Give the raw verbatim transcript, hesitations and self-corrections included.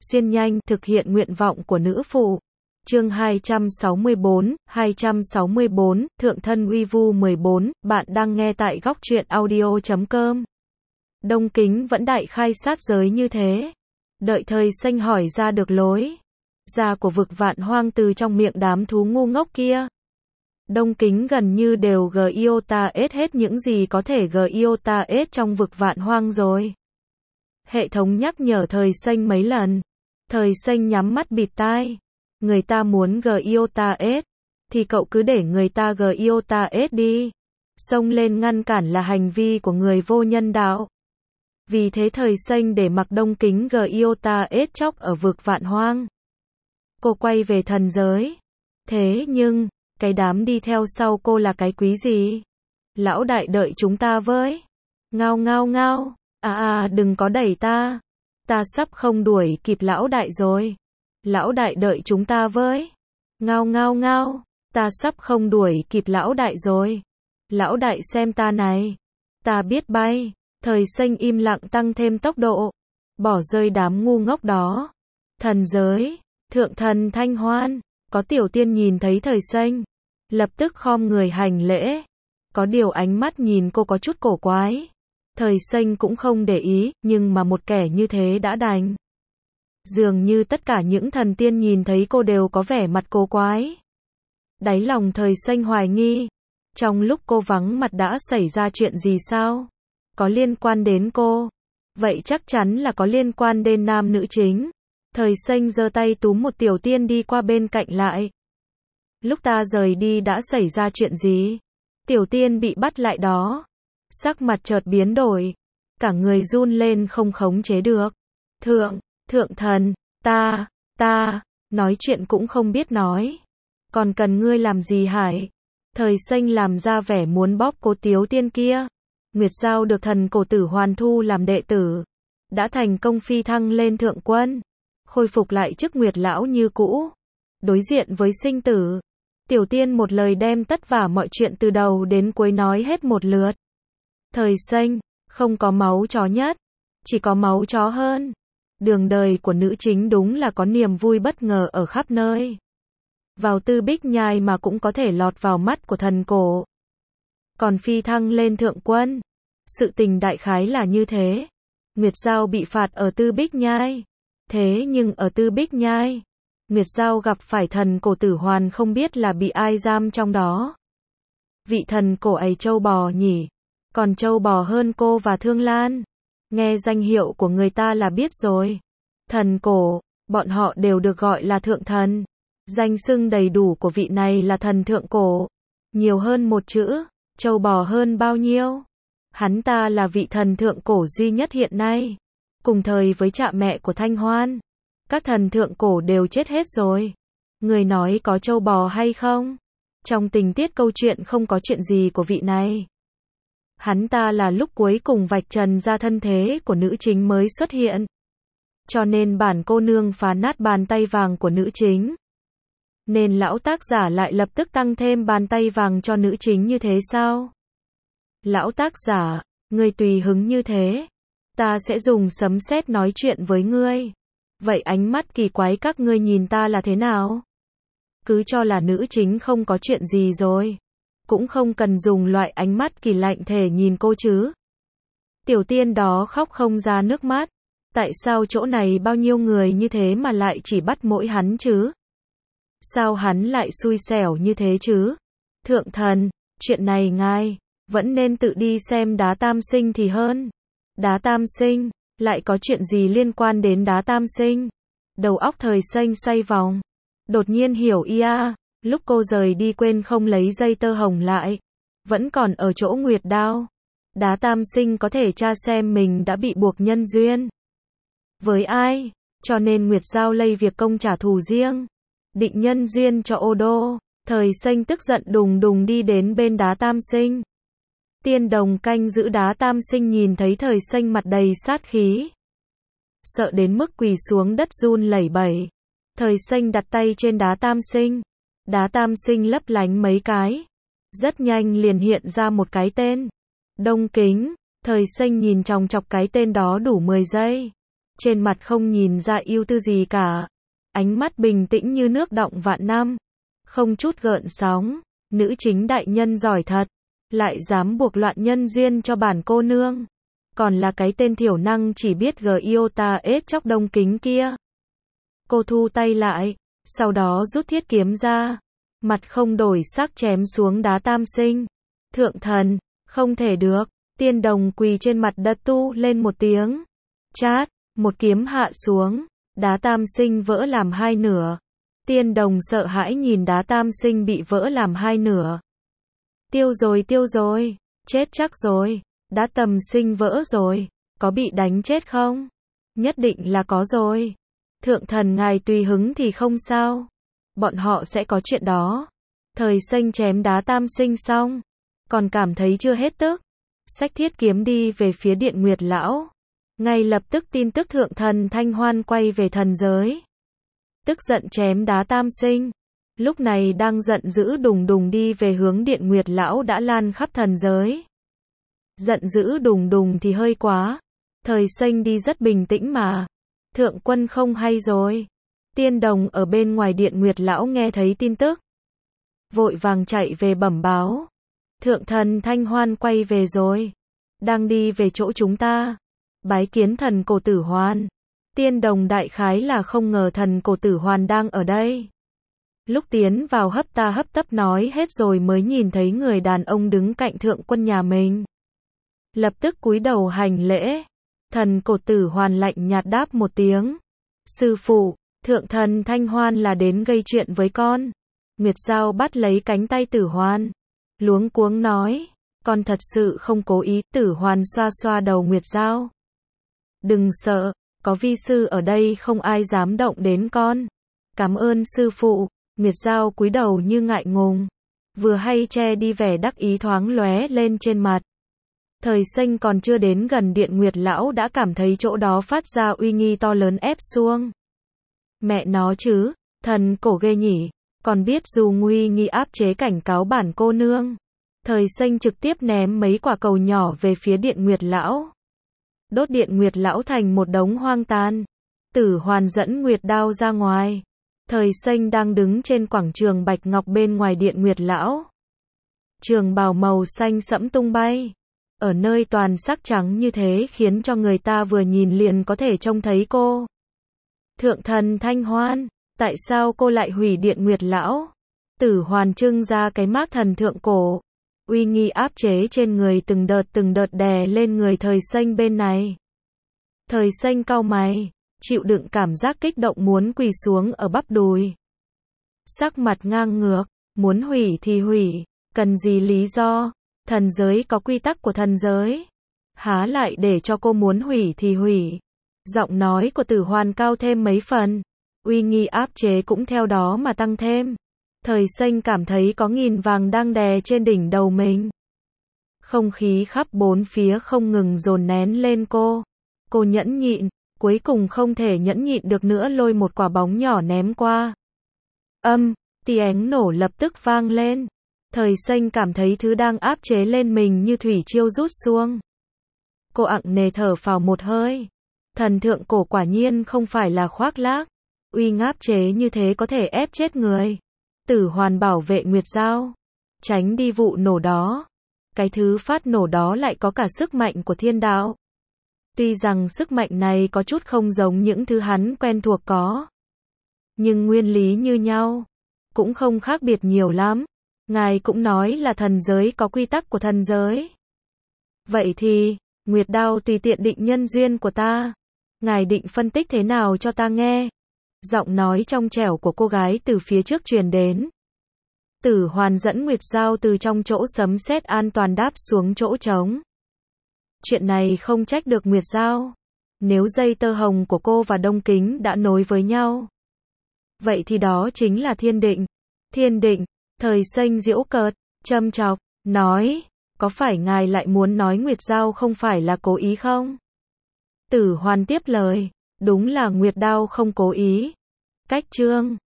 xuyên nhanh, thực hiện nguyện vọng của nữ phụ. Chương hai trăm sáu mươi bốn, hai trăm sáu mươi bốn, Thượng thân uy vu mười bốn, bạn đang nghe tại góc truyện audio chấm com. Đông Kính vẫn đại khai sát giới như thế. Đợi thời xanh hỏi ra được lối ra của vực vạn hoang từ trong miệng đám thú ngu ngốc kia. Đông Kính gần như đều gờ iota ết hết những gì có thể gờ iota ết trong vực vạn hoang rồi. Hệ thống nhắc nhở thời xanh mấy lần. Thời xanh nhắm mắt bịt tai. Người ta muốn gờ iota ết thì cậu cứ để người ta gờ iota ết đi. Xông lên ngăn cản là hành vi của người vô nhân đạo. Vì thế thời xanh để mặc Đông Kính gờ iota ết chóc ở vực vạn hoang. Cô quay về thần giới. Thế nhưng, cái đám đi theo sau cô là cái quý gì? Lão đại đợi chúng ta với. Ngao ngao ngao. À à đừng có đẩy ta. Ta sắp không đuổi kịp lão đại rồi. Lão đại đợi chúng ta với. Ngao ngao ngao. Ta sắp không đuổi kịp lão đại rồi. Lão đại xem ta này. Ta biết bay. Thời xanh im lặng tăng thêm tốc độ. Bỏ rơi đám ngu ngốc đó. Thần giới. Thượng thần Thanh Hoan. Có tiểu tiên nhìn thấy thời xanh. Lập tức khom người hành lễ. Có điều ánh mắt nhìn cô có chút cổ quái. Thời xanh cũng không để ý, nhưng mà một kẻ như thế đã đành. Dường như tất cả những thần tiên nhìn thấy cô đều có vẻ mặt cổ quái. Đáy lòng thời xanh hoài nghi. Trong lúc cô vắng mặt đã xảy ra chuyện gì sao? Có liên quan đến cô? Vậy chắc chắn là có liên quan đến nam nữ chính. Thời xanh giơ tay túm một tiểu tiên đi qua bên cạnh lại. Lúc ta rời đi đã xảy ra chuyện gì? Tiểu tiên bị bắt lại đó. Sắc mặt chợt biến đổi. Cả người run lên không khống chế được. Thượng, thượng thần, ta, ta, nói chuyện cũng không biết nói. Còn cần ngươi làm gì hải? Thời xanh làm ra vẻ muốn bóp cố tiểu tiên kia. Nguyệt Giao được thần cổ tử hoàn thu làm đệ tử. Đã thành công phi thăng lên thượng quân. Khôi phục lại chức Nguyệt lão như cũ. Đối diện với sinh tử. Tiểu tiên một lời đem tất cả mọi chuyện từ đầu đến cuối nói hết một lượt. Thời xanh, không có máu chó nhất. Chỉ có máu chó hơn. Đường đời của nữ chính đúng là có niềm vui bất ngờ ở khắp nơi. Vào Tư Bích Nhai mà cũng có thể lọt vào mắt của thần cổ. Còn phi thăng lên thượng quân. Sự tình đại khái là như thế. Nguyệt Giao bị phạt ở Tư Bích Nhai. Thế nhưng ở Tư Bích Nhai, Nguyệt Giao gặp phải thần cổ tử hoàn không biết là bị ai giam trong đó. Vị thần cổ ấy trâu bò nhỉ? Còn trâu bò hơn cô và Thương Lan. Nghe danh hiệu của người ta là biết rồi. Thần cổ, bọn họ đều được gọi là thượng thần. Danh xưng đầy đủ của vị này là thần thượng cổ. Nhiều hơn một chữ, trâu bò hơn bao nhiêu? Hắn ta là vị thần thượng cổ duy nhất hiện nay. Cùng thời với cha mẹ của Thanh Hoan. Các thần thượng cổ đều chết hết rồi. Người nói có trâu bò hay không? Trong tình tiết câu chuyện không có chuyện gì của vị này. Hắn ta là lúc cuối cùng vạch trần ra thân thế của nữ chính mới xuất hiện. Cho nên bản cô nương phá nát bàn tay vàng của nữ chính. Nên lão tác giả lại lập tức tăng thêm bàn tay vàng cho nữ chính như thế sao? Lão tác giả, ngươi tùy hứng như thế. Ta sẽ dùng sấm sét nói chuyện với ngươi. Vậy ánh mắt kỳ quái các ngươi nhìn ta là thế nào? Cứ cho là nữ chính không có chuyện gì rồi. Cũng không cần dùng loại ánh mắt kỳ lạnh thể nhìn cô chứ. Tiểu tiên đó khóc không ra nước mắt. Tại sao chỗ này bao nhiêu người như thế mà lại chỉ bắt mỗi hắn chứ? Sao hắn lại xui xẻo như thế chứ? Thượng thần, chuyện này ngài vẫn nên tự đi xem đá tam sinh thì hơn. Đá tam sinh, lại có chuyện gì liên quan đến đá tam sinh? Đầu óc thời xanh xoay vòng. Đột nhiên hiểu ia, lúc cô rời đi quên không lấy dây tơ hồng lại. Vẫn còn ở chỗ Nguyệt Đao. Đá tam sinh có thể tra xem mình đã bị buộc nhân duyên với ai, cho nên Nguyệt Giao lây việc công trả thù riêng. Định nhân duyên cho Ô Đô. Thời xanh tức giận đùng đùng đi đến bên đá tam sinh. Tiên đồng canh giữ đá tam sinh nhìn thấy thời xanh mặt đầy sát khí. Sợ đến mức quỳ xuống đất run lẩy bẩy. Thời xanh đặt tay trên đá tam sinh. Đá tam sinh lấp lánh mấy cái. Rất nhanh liền hiện ra một cái tên. Đông Kính. Thời xanh nhìn chòng chọc cái tên đó đủ mười giây. trên mặt không nhìn ra ưu tư gì cả. Ánh mắt bình tĩnh như nước đọng vạn năm, không chút gợn sóng. Nữ chính đại nhân giỏi thật, lại dám buộc loạn nhân duyên cho bản cô nương. Còn là cái tên thiểu năng chỉ biết giota ết chóc đông kính kia. Cô thu tay lại, sau đó rút thiết kiếm ra, mặt không đổi sắc chém xuống đá tam sinh. Thượng thần, không thể được. Tiên đồng quỳ trên mặt đất tu lên một tiếng. Chát, một kiếm hạ xuống, đá tam sinh vỡ làm hai nửa. Tiên đồng sợ hãi nhìn đá tam sinh bị vỡ làm hai nửa. Tiêu rồi tiêu rồi, chết chắc rồi, đá tầm sinh vỡ rồi, có bị đánh chết không? Nhất định là có rồi. Thượng thần ngài tùy hứng thì không sao. Bọn họ sẽ có chuyện đó. Thời xanh chém đá tam sinh xong, còn cảm thấy chưa hết tức. Xách thiết kiếm đi về phía Điện Nguyệt Lão. Ngay lập tức tin tức thượng thần Thanh Hoan quay về thần giới. Tức giận chém đá tam sinh. Lúc này đang giận dữ đùng đùng đi về hướng Điện Nguyệt Lão đã lan khắp thần giới. Giận dữ đùng đùng thì hơi quá. Thời xanh đi rất bình tĩnh mà. Thượng quân không hay rồi. Tiên đồng ở bên ngoài Điện Nguyệt Lão nghe thấy tin tức, vội vàng chạy về bẩm báo. Thượng thần Thanh Hoan quay về rồi. Đang đi về chỗ chúng ta. Bái kiến thần cổ tử hoan. Tiên đồng đại khái là không ngờ thần cổ tử hoan đang ở đây. Lúc tiến vào hấp ta hấp tấp nói hết rồi mới nhìn thấy người đàn ông đứng cạnh thượng quân nhà mình. Lập tức cúi đầu hành lễ. Thần cổ tử hoan lạnh nhạt đáp một tiếng. Sư phụ, thượng thần Thanh Hoan là đến gây chuyện với con. Nguyệt Giao bắt lấy cánh tay tử hoan, luống cuống nói. Con thật sự không cố ý. Tử hoan xoa xoa đầu Nguyệt Giao. Đừng sợ, có vi sư ở đây không ai dám động đến con. Cảm ơn sư phụ. Nguyệt Giao cúi đầu như ngại ngùng, vừa hay che đi vẻ đắc ý thoáng lóe lên trên mặt. Thời xanh còn chưa đến gần Điện Nguyệt Lão đã cảm thấy chỗ đó phát ra uy nghi to lớn ép xuông. Mẹ nó chứ, thần cổ ghê nhỉ, còn biết dù nguy nghi áp chế cảnh cáo bản cô nương. Thời xanh trực tiếp ném mấy quả cầu nhỏ về phía Điện Nguyệt Lão. Đốt Điện Nguyệt Lão thành một đống hoang tàn. Tử hoan dẫn Nguyệt đao ra ngoài. Thời xanh đang đứng trên quảng trường bạch ngọc bên ngoài Điện Nguyệt Lão. Trường bào màu xanh sẫm tung bay. Ở nơi toàn sắc trắng như thế khiến cho người ta vừa nhìn liền có thể trông thấy cô. Thượng thần Thanh Hoan, tại sao cô lại hủy Điện Nguyệt Lão? Tử hoan trưng ra cái mác thần thượng cổ. Uy nghi áp chế trên người từng đợt từng đợt đè lên người thời xanh bên này. Thời xanh cau mày, chịu đựng cảm giác kích động muốn quỳ xuống ở bắp đùi. Sắc mặt ngang ngược, muốn hủy thì hủy, cần gì lý do? Thần giới có quy tắc của thần giới. Há lại để cho cô muốn hủy thì hủy. Giọng nói của Tử hoan cao thêm mấy phần. Uy nghi áp chế cũng theo đó mà tăng thêm. Thời xanh cảm thấy có nghìn vàng đang đè trên đỉnh đầu mình. Không khí khắp bốn phía không ngừng dồn nén lên cô. Cô nhẫn nhịn, cuối cùng không thể nhẫn nhịn được nữa lôi một quả bóng nhỏ ném qua. Âm, tiếng nổ lập tức vang lên. Thời xanh cảm thấy thứ đang áp chế lên mình như thủy triều rút xuống. Cô ặng nề thở phào một hơi. Thần thượng cổ quả nhiên không phải là khoác lác. Uy ngáp chế như thế có thể ép chết người. Tử hoan bảo vệ Nguyệt Giao, tránh đi vụ nổ đó. Cái thứ phát nổ đó lại có cả sức mạnh của thiên đạo. Tuy rằng sức mạnh này có chút không giống những thứ hắn quen thuộc có, nhưng nguyên lý như nhau, cũng không khác biệt nhiều lắm. Ngài cũng nói là thần giới có quy tắc của thần giới. Vậy thì, Nguyệt đao tùy tiện định nhân duyên của ta. Ngài định phân tích thế nào cho ta nghe? Giọng nói trong trẻo của cô gái từ phía trước truyền đến. Tử hoan dẫn Nguyệt Giao từ trong chỗ sấm sét an toàn đáp xuống chỗ trống. Chuyện này không trách được Nguyệt Giao. Nếu dây tơ hồng của cô và Đông Kính đã nối với nhau, vậy thì đó chính là thiên định. Thiên định, thời xanh giễu cợt, châm chọc, nói, có phải ngài lại muốn nói Nguyệt Giao không phải là cố ý không? Tử hoan tiếp lời, đúng là Nguyệt đao không cố ý. Cách chương